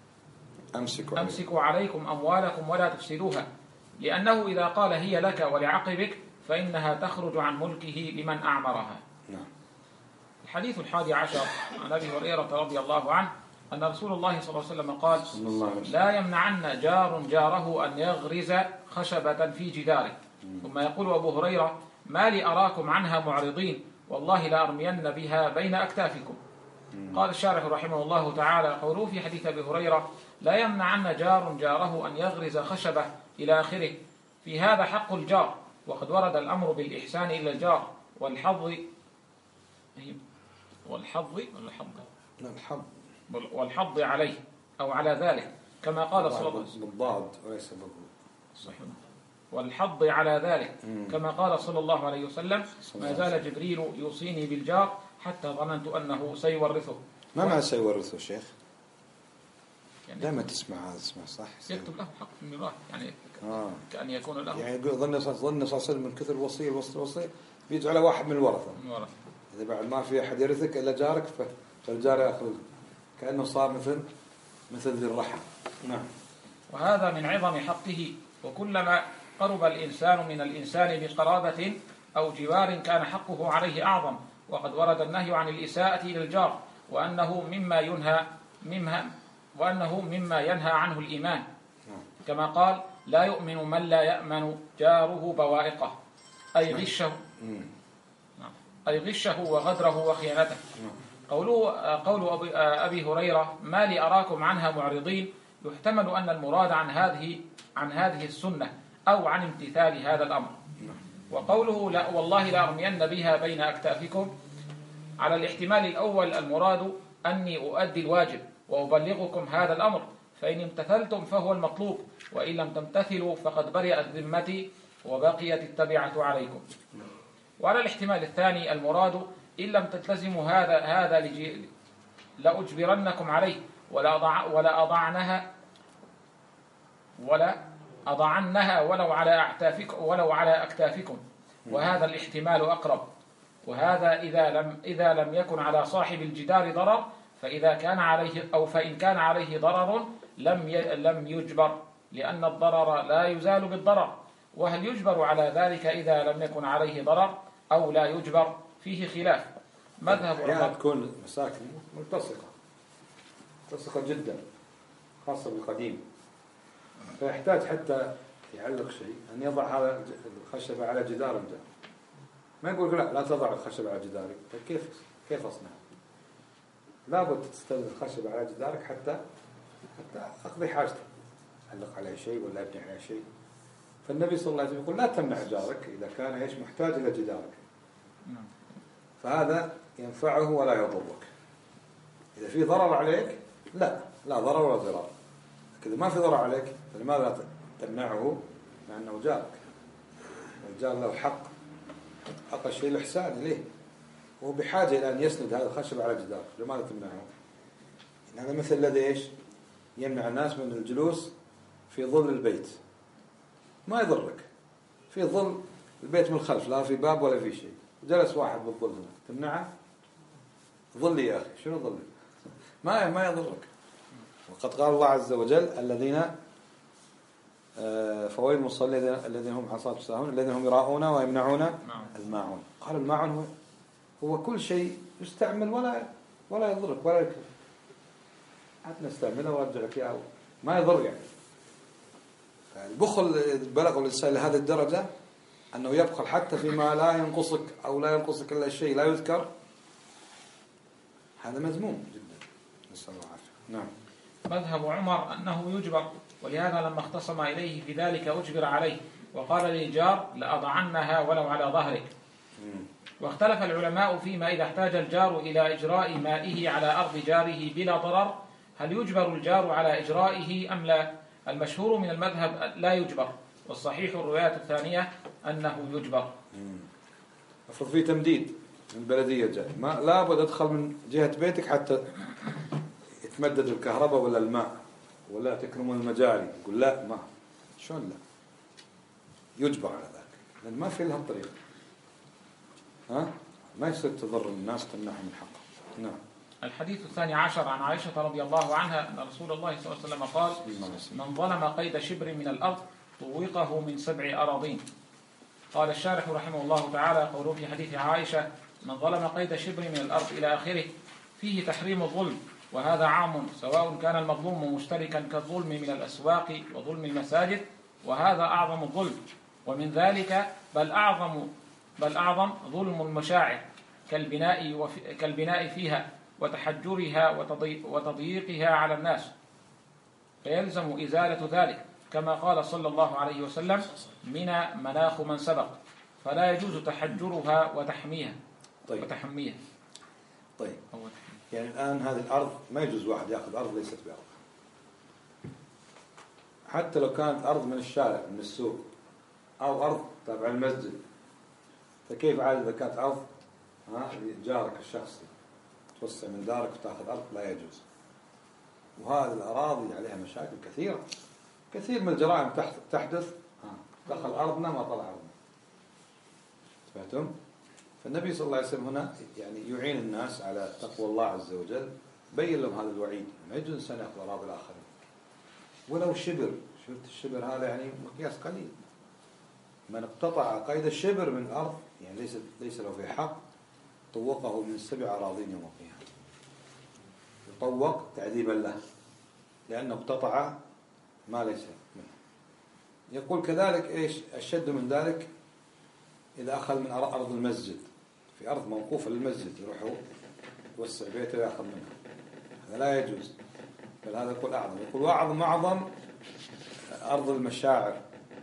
أمسكوا أمسكوا عليكم أموالكم ولا تفسدوها، لأنه إذا قال هي لك ولعقبك فإنها تخرج عن ملكه لمن أعمرها. نعم. الحديث الحادي عشر عن أبي هريرة رضي الله عنه أن رسول الله صلى الله عليه وسلم قال لا يمنعن جار جاره أن يغرز خشبة في جداره. ثم يقول أبو هريرة ما لي أراكم عنها معرضين، والله لأرمين بها بين أكتافكم. قال الشارح رحمه الله تعالى قوله في حديث أبي هريرة لا يمنعن جار جاره أن يغرز خشبة إلى آخره، في هذا حق الجار، وقد ورد الأمر بالإحسان إلى الجار والحظ والحظ والحظ الحظ والحظ عليه أو على ذلك كما قال صلى الله عليه وسلم بالضاد وليس بالضاد. صحيح. والحظ على ذلك كما قال صلى الله عليه وسلم ما زال جبريل يوصيني بالجار حتى ظننت أنه سيورثه. ما معنى سيورثه شيخ؟ يعني دائما تسمع هذا اسمه صح؟ يكتب له حق في الميراث، يعني آه. كأن يكون له. يعني يقول ظن ظن صلى الله عليه وسلم من كثر الوصية الوصية الوصية بيجي على واحد من الورثة. الورثة. إذا بعد ما في أحد يرثك إلا جارك فالجار يأخذ، كأنه صار مثل مثل ذي الرحم. نعم. وهذا من عظم حقه، وكلما قرب الإنسان من الإنسان بقرابة أو جوار كان حقه عليه أعظم، وقد ورد النهي عن الإساءة إلى الجار، وأنه مما ينهى مما وأنه مما ينهى عنه الإيمان، كما قال لا يؤمن من لا يأمن جاره بوائقه، أي غشه أي غشه وغدره وخيانته. قوله قول أبي, أبي هريرة ما لي أراكم عنها معرضين، يحتمل أن المراد عن هذه عن هذه السنة أو عن امتثال هذا الأمر. وقوله لا والله لأرمين بها بين أكتافكم، على الاحتمال الأول المراد أني أؤدي الواجب وأبلغكم هذا الأمر، فإن امتثلتم فهو المطلوب، وإن لم تمتثلوا فقد برئت ذمتي وبقيت التبعة عليكم. وعلى الاحتمال الثاني المراد إن لم تلتزموا هذا هذا لجي... لأجبرنكم عليه ولا أضع ولا أضعنها ولا أضعنها ولو على أعتافكم ولو على أكتافكم، وهذا الاحتمال أقرب. وهذا إذا لم إذا لم يكن على صاحب الجدار ضرر، فإذا كان عليه أو فإن كان عليه ضرر لم ي... لم يجبر، لأن الضرر لا يزال بالضرر. وهل يجبر على ذلك إذا لم يكن عليه ضرر أو لا يجبر؟ فيه خلاف. مذهب أحيانا تكون مساكن ملتصقة ملتصقة جدا خاصة بالقديم، فيحتاج حتى يعلق شيء أن يضع هذا الخشبة على جدار الجدار، ما يقول لا لا تضع الخشبة على جداري. كيف كيف أصنع؟ لابد تستخدم الخشبة على جدارك حتى حتى أقضي حاجتك، علق عليه شيء ولا أبني عليه شيء. فالنبي صلى الله عليه وسلم يقول لا تمنع جارك إذا كان إيش محتاج إلى جدارك، فهذا ينفعه ولا يضرك. إذا في ضرر عليك لا لا ضرر ولا ضرار، إذا ما في ضرر عليك فلماذا تمنعه مع أنه جارك؟ والجار له حق، حق الشيء الإحسان إليه، وهو بحاجة إلى أن يسند هذا الخشب على جدار، لماذا تمنعه؟ هذا مثل الذي إيش يمنع الناس من الجلوس في ظل البيت، ما يضرك، في ظل البيت من الخلف، لا في باب ولا في شيء، جلس واحد بالظل هنا تمنعه؟ ظلي يا أخي، شنو ظلي؟ ما ما يضرك. وقد قال الله عز وجل الذين فويل المصلين الذين هم عن صلاتهم ساهون الذين هم يراءون ويمنعون الماعون. قال الماعون هو هو كل شيء يستعمل ولا ولا يضرك ولا يكلف، حتى نستعمله وارجع لك اياه ما يضر يعني. البخل بلغ الإنسان لهذه الدرجة أنه يبخل حتى فيما لا ينقصك أو لا ينقصك إلا الشيء لا يذكر، هذا مذموم جدا، نسأل الله العافية. نعم. مذهب عمر أنه يجبر، ولهذا لما اختصم إليه في ذلك أجبر عليه، وقال للجار لأضعنها ولو على ظهرك. واختلف العلماء فيما إذا احتاج الجار إلى إجراء مائه على أرض جاره بلا ضرر هل يجبر الجار على إجرائه أم لا؟ المشهور من المذهب لا يجبر، والصحيح الرواية الثانية أنه يجبر. أفرض في تمديد من البلدية جاي، ما لابد أدخل من جهة بيتك حتى يتمدد الكهرباء ولا الماء ولا تكرمون المجاري، يقول لا ما شلون لا يجبر على ذلك، لأن ما في لها الطريقة، ها ما يصير تضر الناس تمنعهم من حقهم. نعم. الحديث الثاني عشر عن عائشة رضي الله عنها أن رسول الله صلى الله عليه وسلم قال: من ظلم قيد شبر من الأرض طوقه من سبع أراضين. قال الشارح رحمه الله تعالى: قوله في حديث عائشة من ظلم قيد شبر من الأرض إلى آخره فيه تحريم الظلم، وهذا عام سواء كان المظلوم مشتركا كالظلم من الأسواق وظلم المساجد، وهذا أعظم الظلم. ومن ذلك بل أعظم بل أعظم ظلم المشاعر كالبناء وفي كالبناء فيها وتحجرها وتضييقها على الناس، فيلزم إزالة ذلك، كما قال صلى الله عليه وسلم: منى مناخ من سبق، فلا يجوز تحجرها وتحميها. طيب. وتحميها. طيب. يعني الآن هذه الأرض ما يجوز واحد يأخذ أرض ليست بأرض، حتى لو كانت أرض من الشارع من السوق أو أرض تابع المسجد، فكيف عاد إذا كانت أرض ها جارك الشخصي توسع من دارك وتأخذ أرض؟ لا يجوز. وهذه الأراضي عليها مشاكل كثيرة، كثير من الجرائم تحدث دخل أرضنا ما طلع أرضنا. فهمتم؟ فالنبي صلى الله عليه وسلم هنا يعني يعين الناس على تقوى الله عز وجل، بين لهم هذا الوعيد، ما يجوز الإنسان يأخذ أراضي الآخرين ولو شبر. شفت الشبر هذا يعني مقياس قليل. من اقتطع قيد الشبر من الأرض يعني ليس ليس له في حق طوقه من سبع أراضين يوم القيامة. يطوق تعذيبا له لأنه اقتطع ما ليس منه. يقول كذلك إيش أشد من ذلك إذا أخذ من أرض المسجد، في أرض موقوفة للمسجد يروحوا يوسع بيته ويأخذ منها، هذا لا يجوز. بل هذا يقول أعظم، يقول وأعظم أعظم أرض المشاعر.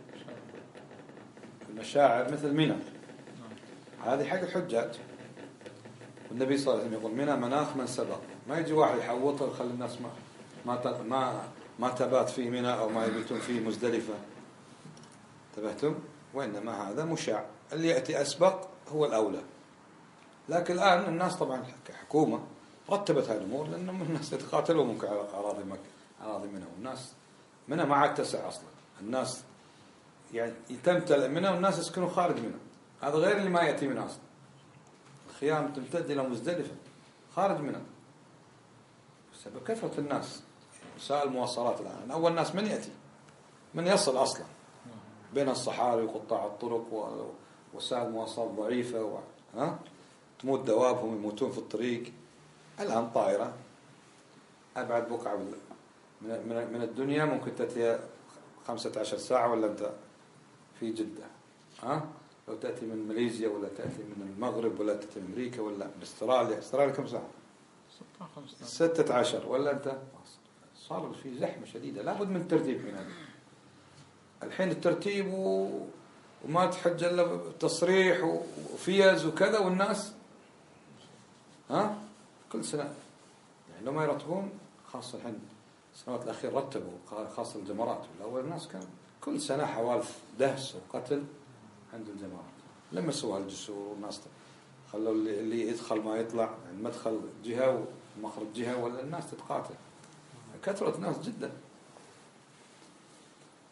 المشاعر مثل منى، هذه حق الحجاج، والنبي صلى الله عليه وسلم يقول منى مناخ من سبق. ما يجي واحد يحوطها ويخلي الناس ما ما ما ما تبات في منى أو ما يبيتون في مزدلفة. انتبهتم؟ وإنما هذا مشاع، اللي يأتي أسبق هو الأولى. لكن الآن الناس طبعا كحكومة رتبت هذه الأمور، لأن الناس يتقاتلوا ممكن على أراضي مكة أراضي منى، والناس منى ما عاد تسع أصلا، الناس يعني تمتلئ منها والناس يسكنوا خارج منها. هذا غير اللي ما يأتي منها أصلا. الخيام تمتد إلى مزدلفة خارج منها بسبب كثرة الناس. وسائل المواصلات الآن أول ناس من يأتي من يصل أصلا بين الصحاري وقطاع الطرق ووسائل المواصلات ضعيفة و... ها تموت دوابهم يموتون في الطريق. الآن طائرة أبعد بقعة من من الدنيا ممكن تأتي خمسة عشر ساعة ولا أنت في جدة. ها لو تأتي من ماليزيا ولا تأتي من المغرب ولا تأتي من أمريكا ولا من استراليا، استراليا كم ساعة؟ ستة عشر ولا أنت صار في زحمة شديدة. لابد من ترتيب من هذا الحين الترتيب و... وما تحج إلا بتصريح وفيز وكذا، والناس ها كل سنة يعني لو ما يرتبون، خاصة الحين السنوات الأخيرة رتبوا خاصة الجمرات، والأول الناس كان كل سنة حوالف دهس وقتل عند الجمرات. لما سووا الجسور والناس خلوا اللي يدخل ما يطلع، يعني مدخل جهة ومخرج جهة، ولا الناس تتقاتل، كثرة ناس جدا.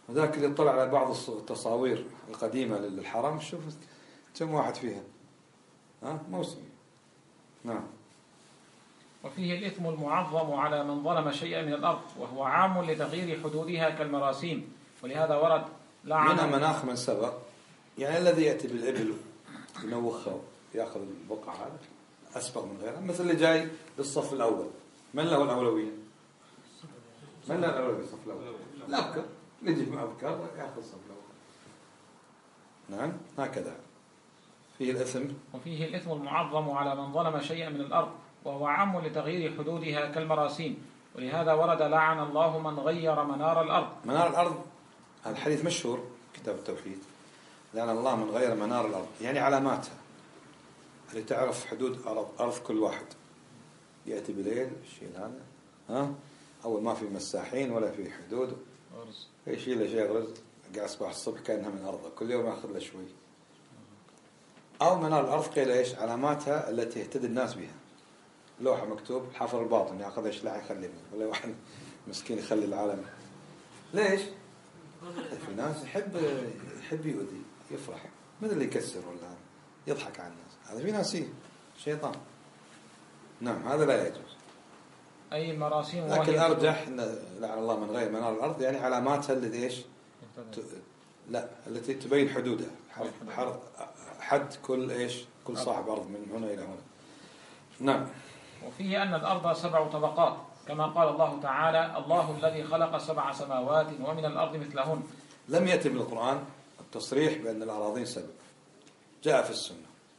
وذاك اللي طلع على بعض التصاوير القديمة للحرم شوف كم واحد فيها ها موسمي. نعم. وفيه الإثم المعظم على من ظلم شيئا من الأرض وهو عام لتغيير حدودها كالمراسيم، ولهذا ورد لعن منها مناخ من سبق، يعني الذي يأتي بالإبل ينوخها يأخذ البقعة هذا أسبق من غيره، مثل اللي جاي بالصف الأول من له الأولوية؟ من له الأولوية بالصف الأول؟ الأبكر اللي يجي مع أبكر يأخذ الصف الأول. نعم هكذا. فيه الإثم وفيه الإثم المعظم على من ظلم شيئا من الأرض وهو عام لتغيير حدودها كالمراسيم، ولهذا ورد لعن الله من غير منار الأرض. منار الأرض هذا الحديث مشهور كتاب التوحيد. لعن الله من غير منار الأرض يعني علاماتها اللي تعرف حدود أرض, أرض كل واحد. يأتي بليل الشيء هذا ها أول ما في مساحين ولا في حدود يشيل له شيء غرز قاعد صباح الصبح كأنها من أرضه كل يوم يأخذ له شوي. أو منار الأرض قيل إيش علاماتها التي يهتدي الناس بها. لوحة مكتوب حفر الباطن يأخذ إيش لا يخلي منه ولا واحد مسكين يخلي العالم. ليش؟ في ناس يحب يحب يؤذي يفرح مثل اللي يكسر ولا يضحك على الناس، هذا في ناس شيطان. نعم هذا لا يجوز. أي المراسيم. لكن أرجح لعن الله من غير منار الأرض يعني علاماتها اللي إيش ت... لا التي تبين حدودها حد, حد كل إيش كل صاحب أرض من هنا إلى هنا. نعم. وفيه أن الأرض سبع طبقات كما قال الله تعالى الله الذي خلق سبع سماوات ومن الأرض مثلهن. لم يأتي من القرآن التصريح بأن الأراضين سبع، جاء في السنة،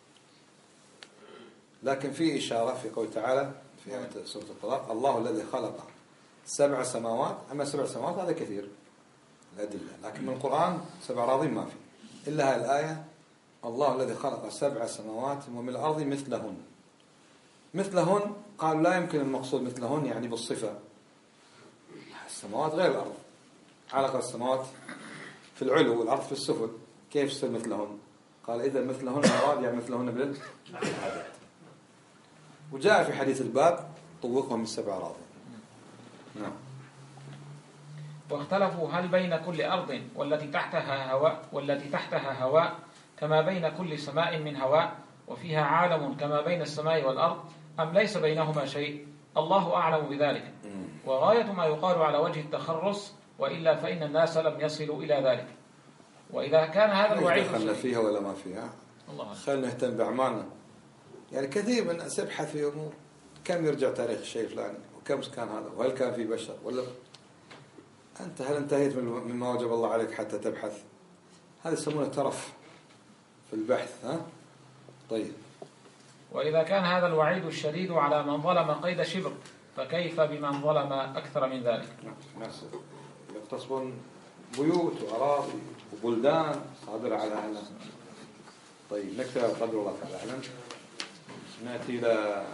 لكن في إشارة في قول تعالى في آية سورة الطلاق الله الذي خلق سبع سماوات. أما سبع سماوات هذا كثير الأدلة، لكن من القرآن سبع أراضين ما في إلا هذه الآية الله الذي خلق سبع سماوات ومن الأرض مثلهن. مثلهن قالوا لا يمكن المقصود مثلهن يعني بالصفة، السماوات غير الأرض، علق السماوات في العلو والأرض في السفل كيف يصير مثلهن؟ قال إذا مثلهن مراد يعني مثلهن بالعدد. وجاء في حديث الباب طوقهم من سبع أراضي. نعم. واختلفوا هل بين كل أرض والتي تحتها هواء والتي تحتها هواء كما بين كل سماء من هواء وفيها عالم كما بين السماء والأرض أم ليس بينهما شيء؟ الله أعلم بذلك. وغاية ما يقال على وجه التخرص وإلا فإن الناس لم يصلوا إلى ذلك. وإذا كان هذا الوعيد خلنا فيها ولا ما فيها خلنا نهتم بأعمالنا. يعني كثير من الناس يبحث في أمور كم يرجع تاريخ الشيء فلاني وكم كان هذا وهل كان في بشر ولا أنت هل انتهيت مما وجب الله عليك حتى تبحث؟ هذا يسمونه ترف في البحث. ها طيب. وإذا كان هذا الوعيد الشديد على من ظلم قيد شبر فكيف بمن ظلم أكثر من ذلك؟ ناس يغتصبون بيوت وأراضي وبلدان صادرة على أهلها. طيب نكتب قدر الله تعالى أعلم. نأتي إلى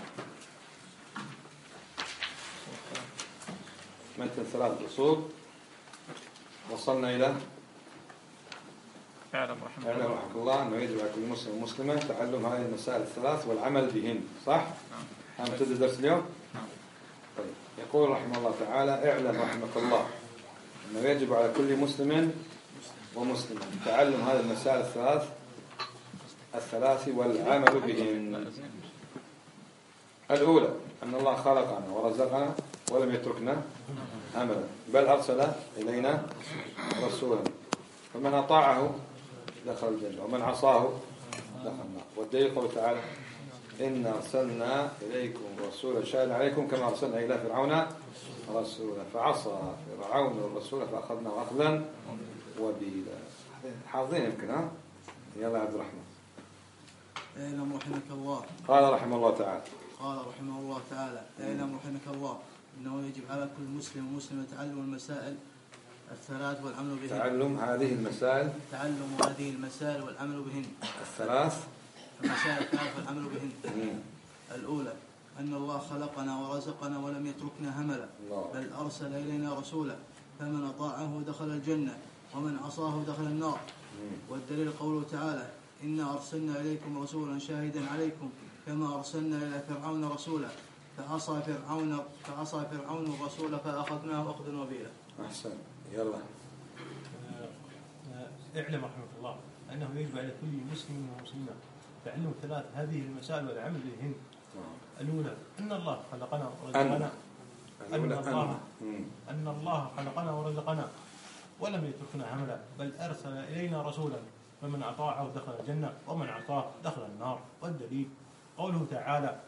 متن ثلاث أصول. وصلنا إلى اعلم رحمه الله رحمه الله أنه يجب على كل مسلم ومسلمة تعلم هذه المسائل الثلاث والعمل بهن. صح؟ نعم. هم تدرس درس اليوم؟ نعم. طيب يقول رحمه الله تعالى اعلم رحمك الله أنه يجب على كل مسلم ومسلمة تعلم هذه المسائل الثلاث الثلاث والعمل بهن. الأولى أن الله خلقنا ورزقنا ولم يتركنا هملا بل أرسل إلينا رسولا فمن أطاعه دخل الجنة ومن عصاه دخل النار. والدليل قوله تعالى إن أرسلنا إليكم رسولا شاهدا عليكم كما أرسلنا إلى فرعون رسولا فعصى فرعون الرسول فأخذناه أخذا وبيلا. حافظين يمكن ها؟ يلا عبد الرحمن. اعلم رحمك الله. قال رحمه الله تعالى قال رحمه الله تعالى اعلم رحمك الله إنه يجب على كل مسلم ومسلمة تعلم المسائل الثلاث والعمل بهن. تعلم هذه المسائل تعلم هذه المسائل والعمل بهن. الثلاث المسائل الثلاث والعمل بهن. الأولى أن الله خلقنا ورزقنا ولم يتركنا هملا بل أرسل إلينا رسولا فمن أطاعه دخل الجنة ومن عصاه دخل النار. والدليل قوله تعالى إنا أرسلنا إليكم رسولا شاهدا عليكم كما أرسلنا إلى فرعون رسولا فعصى فرعون فعصى فرعون الرسول فأخذناه أخذا وبيلا. أحسن. يلا اعلم رحمه الله أنه يجب على كل مسلم ومسلمة تعلم ثلاث هذه المسائل والعمل بهن. الأولى أن الله خلقنا ورزقنا أن الله أن الله خلقنا ورزقنا ولم يتركنا هملا بل أرسل إلينا رسولا فمن أطاعه دخل الجنة ومن عصاه دخل النار. والدليل قوله تعالى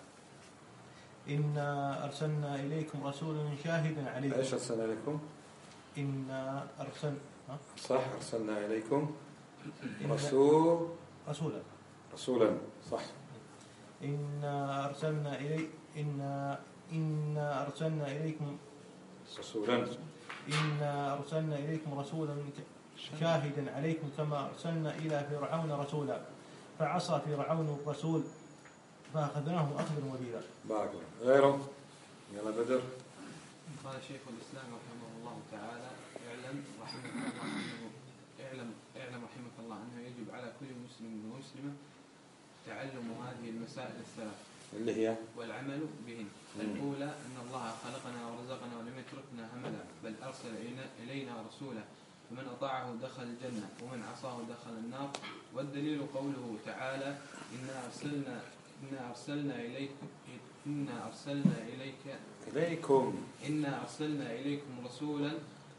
إنا أرسلنا إليكم رسولا شاهدا عليكم. إيش أرسلنا إليكم؟ إنا أرسل صح أرسلنا إليكم رسول رسولا رسولا صح. إنا أرسلنا إلي إنا إنا أرسلنا إليكم رسولا إنا أرسلنا إليكم رسولا شاهدا عليكم كما أرسلنا إلى فرعون رسولا فعصى فرعون الرسول فأخذناه أخذا وبيلا. بارك الله. غيره يلا بدر. قال شيخ الإسلام رحمه الله تعالى اعلم رحمك الله أنه اعلم اعلم رحمك الله أنه يجب على كل مسلم ومسلمة تعلم هذه المسائل الثلاث اللي هي والعمل بهن. الأولى أن الله خلقنا ورزقنا ولم يتركنا هملا بل أرسل إلينا رسولا فمن أطاعه دخل الجنة ومن عصاه دخل النار. والدليل قوله تعالى إنا أرسلنا إنا أرسلنا إليكم إنا أرسلنا إليك إليكم إنا أرسلنا إليكم رسولا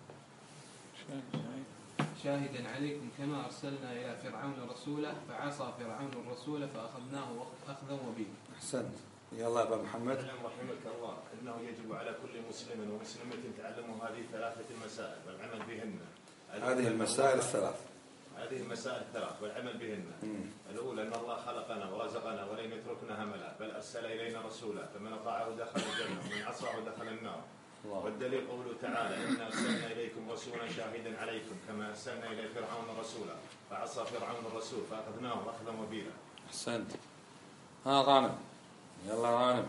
شاهدا عليكم كما أرسلنا إلى فرعون رسولا فعصى فرعون الرسول فأخذناه أخذا وبيلا. أحسنت. يلا أبا محمد. اعلم رحمك الله أنه يجب على كل مسلم ومسلمة تعلم هذه ثلاثة المسائل والعمل بهن. هذه المسائل الثلاث هذه المسائل الثلاث والعمل بهن. مم. الأولى أن الله خلقنا ورزقنا ولم يتركنا هملا بل أرسل إلينا رسولا فمن أطاعه دخل الجنة ومن عصاه دخل النار. الله. والدليل قوله تعالى إنا أرسلنا إليكم رسولا شاهدا عليكم كما أرسلنا إلى فرعون رسولا فعصى فرعون الرسول فأخذناه أخذا وبيلا. أحسنت. ها غانم يلا غانم.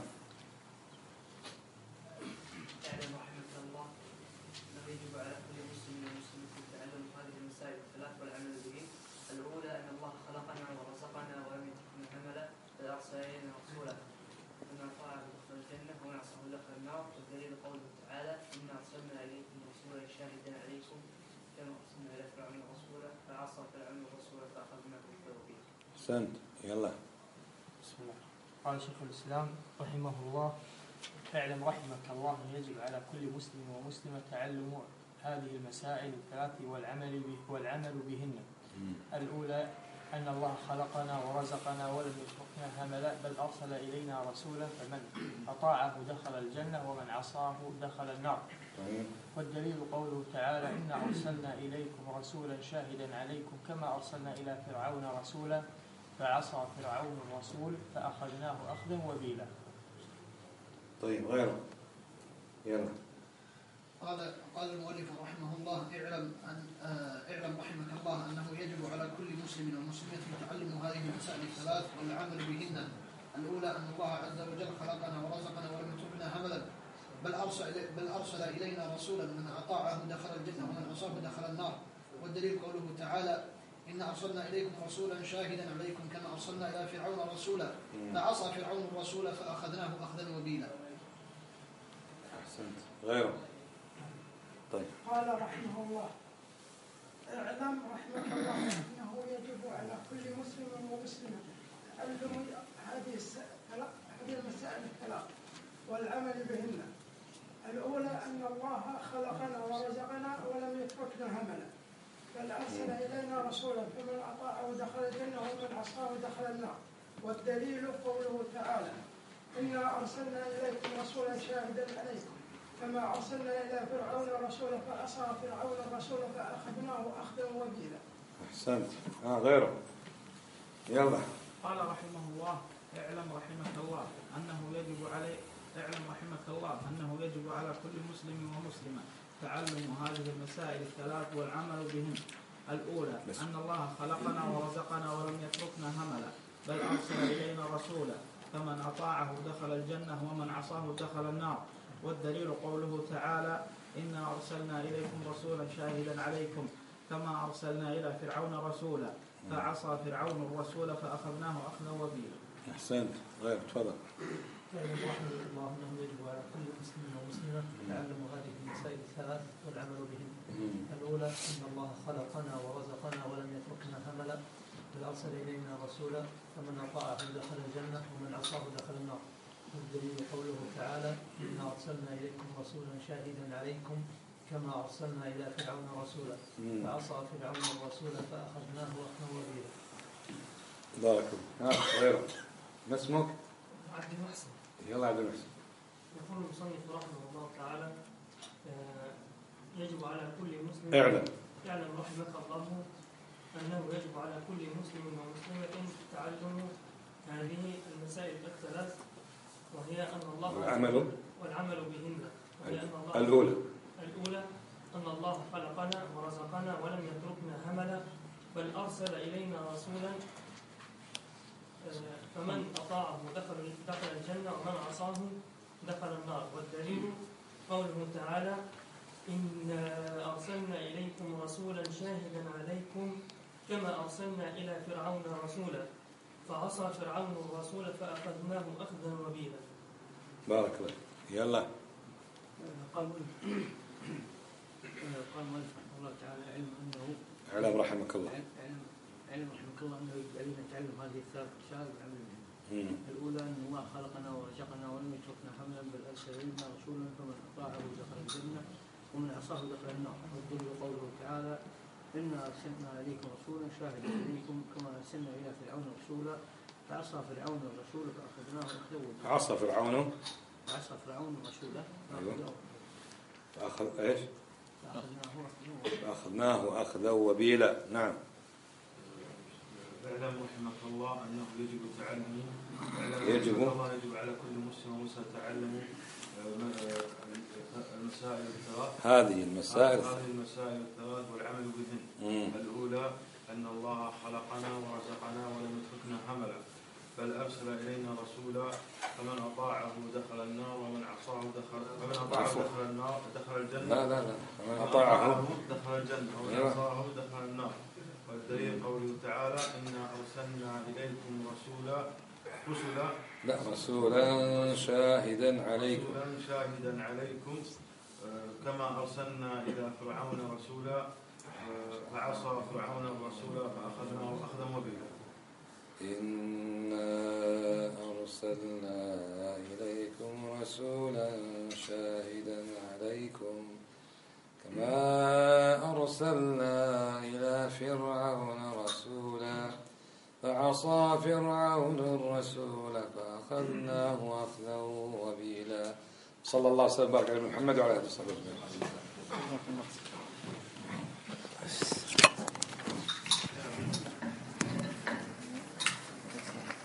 اعلم رحمك الله انه يجب على كل مسلم ومسلمة تعلم هذه المسائل الثلاث والعمل به. الاولى ان الله خلقنا ورزقنا ولم يتركنا هملا بل ارسل الينا رسولا فمن اطاعه دخل الجنه ومن عصاه دخل النار. والدليل قوله تعالى انا ارسلنا اليكم رسولا شاهدا عليكم كما ارسلنا الى فرعون رسولا فعصى فرعون الرسول فاخذناه بالتوبه. أحسنت. يلا. بسم الله. قال شيخ الإسلام رحمه الله اعلم رحمك الله يجب على كل مسلم ومسلمة تعلم هذه المسائل الثلاث والعمل به والعمل بهن. الأولى أن الله خلقنا ورزقنا ولم يتركنا هملا بل أرسل إلينا رسولا فمن أطاعه دخل الجنة ومن عصاه دخل النار. والدليل قوله تعالى إنا أرسلنا إليكم رسولا شاهدا عليكم كما أرسلنا إلى فرعون رسولا فعصى فرعون الرسول فأخذناه أخذا وبيلا. طيب غيره يلا. قال قال المؤلف رحمه الله اعلم أن اعلم رحمك الله أنه يجب على كل مسلم ومسلمة تعلم هذه المسائل الثلاث والعمل بهن. الأولى أن الله عز وجل خلقنا ورزقنا ولم يتركنا هملا بل أرسل بل أرسل إلينا رسولا من أطاعه دخل الجنة ومن عصاه دخل النار. والدليل قوله تعالى إنا أرسلنا إليكم رسولا شاهدا عليكم كما أرسلنا إلى فرعون رسولا فعصى فرعون الرسول فأخذناه أخذا وبيلا. أحسنت. غيره. طيب. قال رحمه الله اعلم رحمك الله أنه يجب على كل مسلم ومسلمة تعلم هذه هذه المسائل الثلاث والعمل بهن. الأولى أن الله خلقنا ورزقنا ولم يتركنا هملا بل أرسل إلينا رسولا فمن أطاعه دخل الجنة ومن عصاه دخل النار. والدليل قوله تعالى إنا أرسلنا إليكم رسولا شاهدا عليكم كما أرسلنا إلى فرعون رسولا فعصى فرعون الرسول فأخذناه أخذا وبيلا. أحسنت. آه غيره يلا. قال رحمه الله اعلم رحمك الله أنه يجب عليه اعلم رحمك الله أنه يجب على كل مسلم ومسلمة تعلم هذه المسائل الثلاث والعمل بهن. الأولى أن الله خلقنا ورزقنا ولم يتركنا هملا بل أرسل إلينا رسولا فمن أطاعه دخل الجنة ومن عصاه دخل النار. والدليل قوله تعالى إنا أرسلنا إليكم رسولا شاهدا عليكم كما أرسلنا إلى فرعون رسولا فعصى فرعون الرسول فأخذناه أخذا وبيلا. أحسنت. غير تفضل. اعلم رحمك الله أنه يجب على كل مسلم ومسلمة تعلم هذه المسائل المسائل الثلاث والعمل بهن. الأولى أن الله خلقنا ورزقنا ولم يتركنا هملا بل أرسل إلينا رسولا فمن أطاعه دخل الجنة ومن عصاه دخل النار. والدليل قوله تعالى إنا أرسلنا إليكم رسولا شاهدا عليكم كما أرسلنا إلى فرعون رسولا فعصى فرعون الرسول فأخذناه أخذا وبيلا. بارك الله. غيره. ما اسمك؟ عبد المحسن. يلا عبد المحسن. يقول المصنف رحمه الله تعالى يجب على كل مسلم اعلم اعلم رحمك الله أنه يجب على كل مسلم ومسلمة تعلم هذه المسائل الثلاث وهي أن الله والعمل والعمل بهن وهي أن الله الأولى الأولى أن الله خلقنا ورزقنا ولم يتركنا هملا بل أرسل إلينا رسولا فمن أطاعه دخل دخل الجنة ومن عصاه دخل النار. والدليل قوله تعالى إنا أرسلنا إليكم رسولا شاهدا عليكم كما أرسلنا إلى فرعون رسولا فعصى فرعون الرسول فأخذناه أخذا وبيلا. بارك الله. يلا. قال قال مؤلف رحمه الله تعالى علم أنه علم رحمك الله علم علم رحمك الله أنه يجب علينا تعلم هذه الثلاث مسائل والعمل بهن. الأولى أن الله خلقنا ورزقنا ولم يتركنا حملا بل أرسل إلينا رسولا فمن أطاعه دخل الجنة ومن عصاه دخل النار. والدليل قوله تعالى إنا أرسلنا إليكم رسولا شاهدا عليكم كما أرسلنا إلى فرعون رسولا فعصى فرعون الرسول فأخذناه أخذا وبيلا. عصى فرعون عصى فرعون الرسول أيوة. فأخذ إيش؟ فأخذناه فأخذناه أخذا وبيلا. نعم. اعلم رحمك الله أنه يجب تعلم يجب الله يجب على كل مسلم ومسلم تعلم المسائل الثلاث هذه المسائل هذه المسائل الثلاث والعمل بهن. الأولى أن الله خلقنا ورزقنا ولم يتركنا هملا بل أرسل إلينا رسولا فمن أطاعه دخل النار ومن عصاه دخل فمن أطاعه دخل النار دخل الجنة. لا لا لا فمن أطاعه دخل الجنة ومن عصاه دخل النار. والدليل قوله تعالى إنا أرسلنا إليكم رسولا رسلا لا رسولا شاهدا عليكم رسولا شاهدا عليكم كما أرسلنا إلى فرعون رسولا فعصى فرعون الرسول فأخذناه أخذا وبيلا. إنا أرسلنا إليكم رسولا شاهدا عليكم كما أرسلنا إلى فرعون رسولا فعصى فرعون الرسول فأخذناه أخذا وبيلا. صلى الله وسلم وبارك على محمد وعلى آله وصحبه أجمعين.